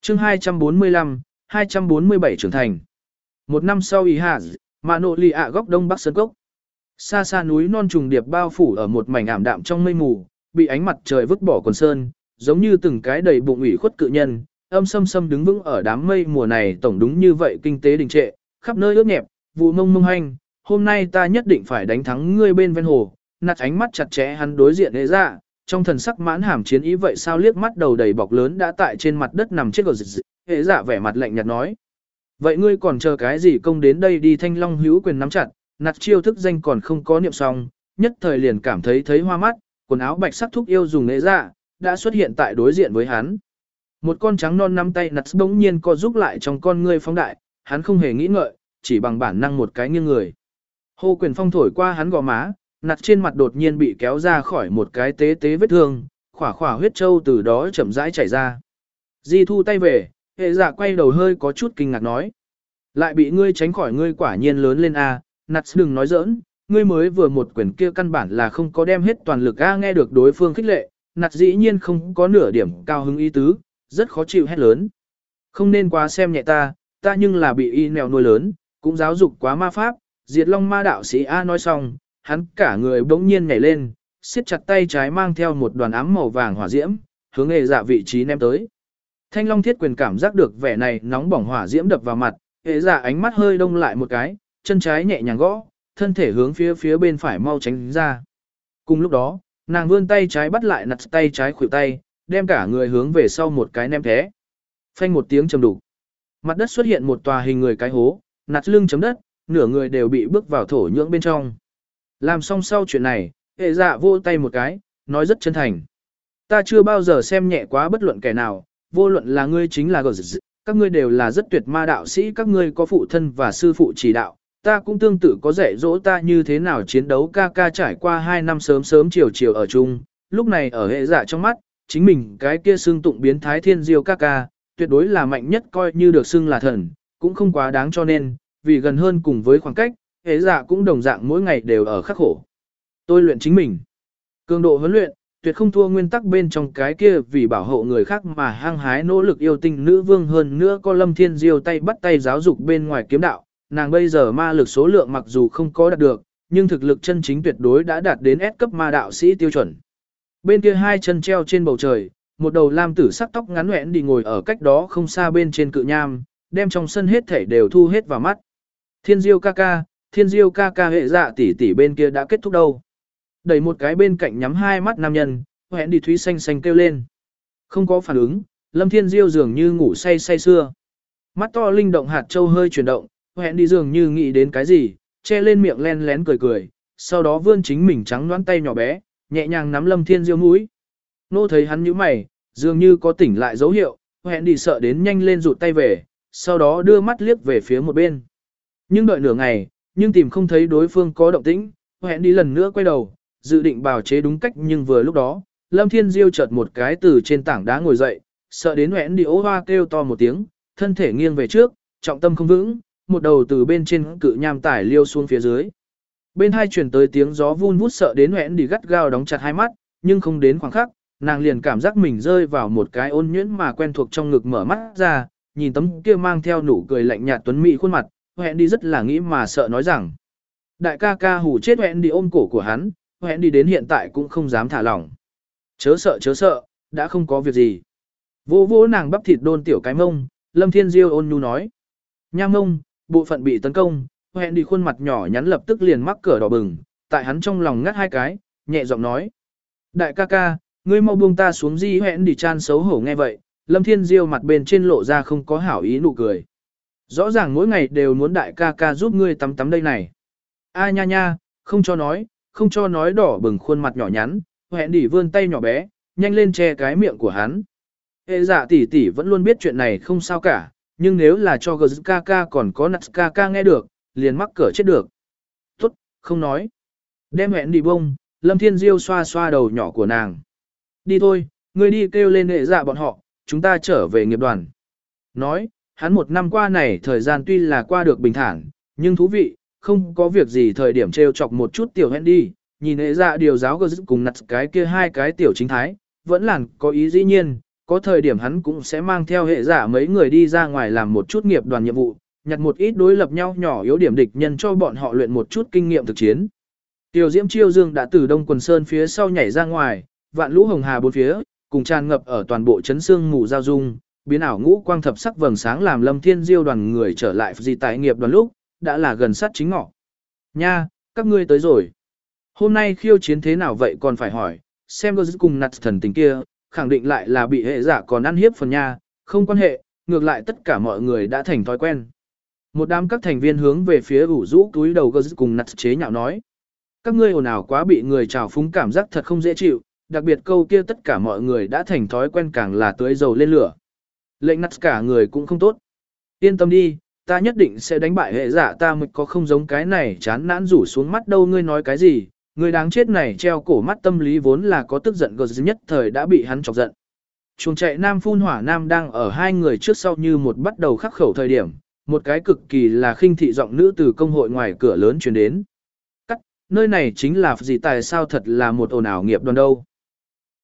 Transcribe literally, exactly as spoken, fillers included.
chương hai trăm bốn mươi lăm, hai trăm bốn mươi bảy trưởng thành. Một năm sau ý hạ, mà nội lì ạ góc đông bắc sơn cốc. Xa xa núi non trùng điệp bao phủ ở một mảnh ảm đạm trong mây mù, bị ánh mặt trời vứt bỏ quần sơn, giống như từng cái đầy bụng ủy khuất cự nhân, âm sâm sâm đứng vững ở đám mây mùa này tổng đúng như vậy kinh tế đình trệ, khắp nơi ướt nhẹp, vụ mông mông hanh, hôm nay ta nhất định phải đánh thắng ngươi bên ven hồ, nạt ánh mắt chặt chẽ hắn đối diện hệ dạ, trong thần sắc mãn hàm chiến ý vậy sao liếc mắt đầu đầy bọc lớn đã tại trên mặt đất nằm chết gờ dịch, hệ dạ vẻ mặt lạnh nhạt nói. Vậy ngươi còn chờ cái gì công đến đây đi thanh long hữu quyền nắm chặt, nạt chiêu thức danh còn không có niệm xong, nhất thời liền cảm thấy thấy hoa mắt, quần áo bạch sắc thúc yêu dùng hệ dạ, đã xuất hiện tại đối diện với hắn. Một con trắng non nắm tay nạt bỗng nhiên co giúp lại trong con ngươi phóng đại, hắn không hề nghĩ ngợi, chỉ bằng bản năng một cái nghiêng người. Hô quyền phong thổi qua hắn gò má, nạt trên mặt đột nhiên bị kéo ra khỏi một cái tế tế vết thương, khỏa khỏa huyết trâu từ đó chậm rãi chảy ra. Di thu tay về, hệ dạ quay đầu hơi có chút kinh ngạc nói. Lại bị ngươi tránh khỏi ngươi quả nhiên lớn lên a, nạt đừng nói giỡn, ngươi mới vừa một quyền kia căn bản là không có đem hết toàn lực a. Nghe được đối phương khích lệ, nạt dĩ nhiên không có nửa điểm cao hứng ý tứ, rất khó chịu hét lớn. Không nên quá xem nhẹ ta, ta nhưng là bị y nèo nuôi lớn, cũng giáo dục quá ma pháp, diệt long ma đạo sĩ A nói xong, hắn cả người bỗng nhiên nhảy lên, siết chặt tay trái mang theo một đoàn ám màu vàng hỏa diễm, hướng hệ dạ vị trí ném tới. Thanh long thiết quyền cảm giác được vẻ này nóng bỏng hỏa diễm đập vào mặt, hệ dạ ánh mắt hơi đông lại một cái, chân trái nhẹ nhàng gõ, thân thể hướng phía phía bên phải mau tránh ra. Cùng lúc đó, nàng vươn tay trái bắt lại nặt tay trái khuỷu tay, đem cả người hướng về sau một cái ném thế. Phanh một tiếng trầm đục. Mặt đất xuất hiện một tòa hình người cái hố, nặt lưng chấm đất, nửa người đều bị bước vào thổ nhưỡng bên trong. Làm xong sau chuyện này, hệ dạ vô tay một cái, nói rất chân thành. Ta chưa bao giờ xem nhẹ quá bất luận kẻ nào, vô luận là ngươi chính là gờ dị, các ngươi đều là rất tuyệt ma đạo sĩ, các ngươi có phụ thân và sư phụ chỉ đạo, ta cũng tương tự có dạy dỗ ta như thế nào chiến đấu. Ca ca trải qua hai năm sớm sớm chiều chiều ở chung, lúc này ở hệ dạ trong mắt, chính mình cái kia xưng tụng biến thái thiên diêu ca ca, tuyệt đối là mạnh nhất, coi như được xưng là thần, cũng không quá đáng, cho nên, vì gần hơn cùng với khoảng cách, hệ dạ cũng đồng dạng mỗi ngày đều ở khắc khổ. Tôi luyện chính mình. Cường độ huấn luyện, tuyệt không thua nguyên tắc bên trong cái kia vì bảo hộ người khác mà hăng hái nỗ lực yêu tinh nữ vương, hơn nữa có Lâm Thiên Diêu tay bắt tay giáo dục bên ngoài kiếm đạo, nàng bây giờ ma lực số lượng mặc dù không có đạt được, nhưng thực lực chân chính tuyệt đối đã đạt đến S cấp ma đạo sĩ tiêu chuẩn. Bên kia hai chân treo trên bầu trời, một đầu lam tử sắc tóc ngắn hoẻn đi ngồi ở cách đó không xa bên trên cự nham, đem trong sân hết thảy đều thu hết vào mắt. Thiên Diêu ca ca, Thiên Diêu ca ca, hệ dạ tỷ tỷ bên kia đã kết thúc đâu. Đẩy một cái bên cạnh nhắm hai mắt nam nhân, hoẻn đi thúy xanh xanh kêu lên. Không có phản ứng, Lâm Thiên Diêu dường như ngủ say say sưa. Mắt to linh động hạt châu hơi chuyển động, hoẻn đi dường như nghĩ đến cái gì, che lên miệng len lén cười cười, sau đó vươn chính mình trắng nõn tay nhỏ bé, nhẹ nhàng nắm Lâm Thiên Diêu mũi. Nô thấy hắn nhíu mày, dường như có tỉnh lại dấu hiệu, hoẻn đi sợ đến nhanh lên rụt tay về, sau đó đưa mắt liếc về phía một bên. Nhưng đợi nửa ngày, nhưng tìm không thấy đối phương có động tĩnh, hoẻn đi lần nữa quay đầu, dự định bào chế đúng cách, nhưng vừa lúc đó, Lâm Thiên Diêu chợt một cái từ trên tảng đá ngồi dậy, sợ đến hoẻn đi ố hoa kêu to một tiếng, thân thể nghiêng về trước, trọng tâm không vững, một đầu từ bên trên cự nham tải liêu xuống phía dưới. Bên hai truyền tới tiếng gió vun vút, sợ đến hoẻn đi gắt gao đóng chặt hai mắt, nhưng không đến khoảng khắc, nàng liền cảm giác mình rơi vào một cái ôn nhuyễn mà quen thuộc trong ngực, mở mắt ra, nhìn tấm kia mang theo nụ cười lạnh nhạt tuấn mỹ khuôn mặt, hoẻn đi rất là nghĩ mà sợ nói rằng. Đại ca ca hù chết hoẻn đi, ôm cổ của hắn, hoẻn đi đến hiện tại cũng không dám thả lỏng. Chớ sợ chớ sợ, đã không có việc gì. Vô vô nàng bắp thịt đôn tiểu cái mông, Lâm Thiên Diêu ôn nhu nói. Nha mông, bộ phận bị tấn công, hoẻn đi khuôn mặt nhỏ nhắn lập tức liền mắc cỡ đỏ bừng, tại hắn trong lòng ngắt hai cái, nhẹ giọng nói. Đại ca ca, ngươi mau buông ta xuống di. Hoẻn đi chan xấu hổ nghe vậy, Lâm Thiên Diêu mặt bên trên lộ ra không có hảo ý nụ cười. Rõ ràng mỗi ngày đều muốn đại ca ca giúp ngươi tắm tắm đây này. A nha nha, không cho nói, không cho nói. Đỏ bừng khuôn mặt nhỏ nhắn, hoẻn đi vươn tay nhỏ bé, nhanh lên che cái miệng của hắn. Hệ dạ tỷ tỷ vẫn luôn biết chuyện này không sao cả, nhưng nếu là cho gờ ca ca còn có nặt ca ca nghe được, liền mắc cỡ chết được. Tốt, không nói. Đem hoẻn đi bông, Lâm Thiên Diêu xoa xoa đầu nhỏ của nàng. Đi thôi, ngươi đi kêu lên hệ dạ bọn họ, chúng ta trở về nghiệp đoàn. Nói, hắn một năm qua này thời gian tuy là qua được bình thản, nhưng thú vị, không có việc gì thời điểm trêu chọc một chút tiểu hẹn đi, nhìn hệ dạ điều giáo gờ cùng nặt cái kia hai cái tiểu chính thái, vẫn là có ý dĩ nhiên, Có thời điểm hắn cũng sẽ mang theo hệ giả mấy người đi ra ngoài làm một chút nghiệp đoàn nhiệm vụ, nhặt một ít đối lập nhau nhỏ yếu điểm địch nhân cho bọn họ luyện một chút kinh nghiệm thực chiến. Tiểu Diễm Chiêu Dương đã từ Đông Quần Sơn phía sau nhảy ra ngoài, vạn lũ hồng hà bốn phía, cùng tràn ngập ở toàn bộ chấn xương mù giao dung, biến ảo ngũ quang thập sắc vầng sáng làm Lâm Thiên Diêu đoàn người trở lại gì tại nghiệp đoàn lúc, đã là gần sát chính ngọ. Nha, các ngươi tới rồi. Hôm nay khiêu chiến thế nào vậy còn phải hỏi, xem có cùng nặt thần tình kia, khẳng định lại là bị hệ giả còn ăn hiếp phần nha, không quan hệ, ngược lại tất cả mọi người đã thành thói quen. Một đám các thành viên hướng về phía ủ rũ túi đầu gơ cùng nặt chế nhạo nói. Các ngươi ồn ào quá bị người trào phúng cảm giác thật không dễ chịu, đặc biệt câu kia tất cả mọi người đã thành thói quen càng là tưới dầu lên lửa. Lệnh nặt cả người cũng không tốt. Yên tâm đi, ta nhất định sẽ đánh bại hệ giả ta mới có không giống cái này chán nản rủ xuống mắt đâu ngươi nói cái gì, người đáng chết này treo cổ mắt tâm lý vốn là có tức giận gờ nhất thời đã bị hắn chọc giận. Chuồng chạy nam phun hỏa nam đang ở hai người trước sau như một bắt đầu khắc khẩu thời điểm, một cái cực kỳ là khinh thị giọng nữ từ công hội ngoài cửa lớn truyền đến. Cắt, nơi này chính là gì tại sao thật là một ồn ào nghiệp đoàn đâu.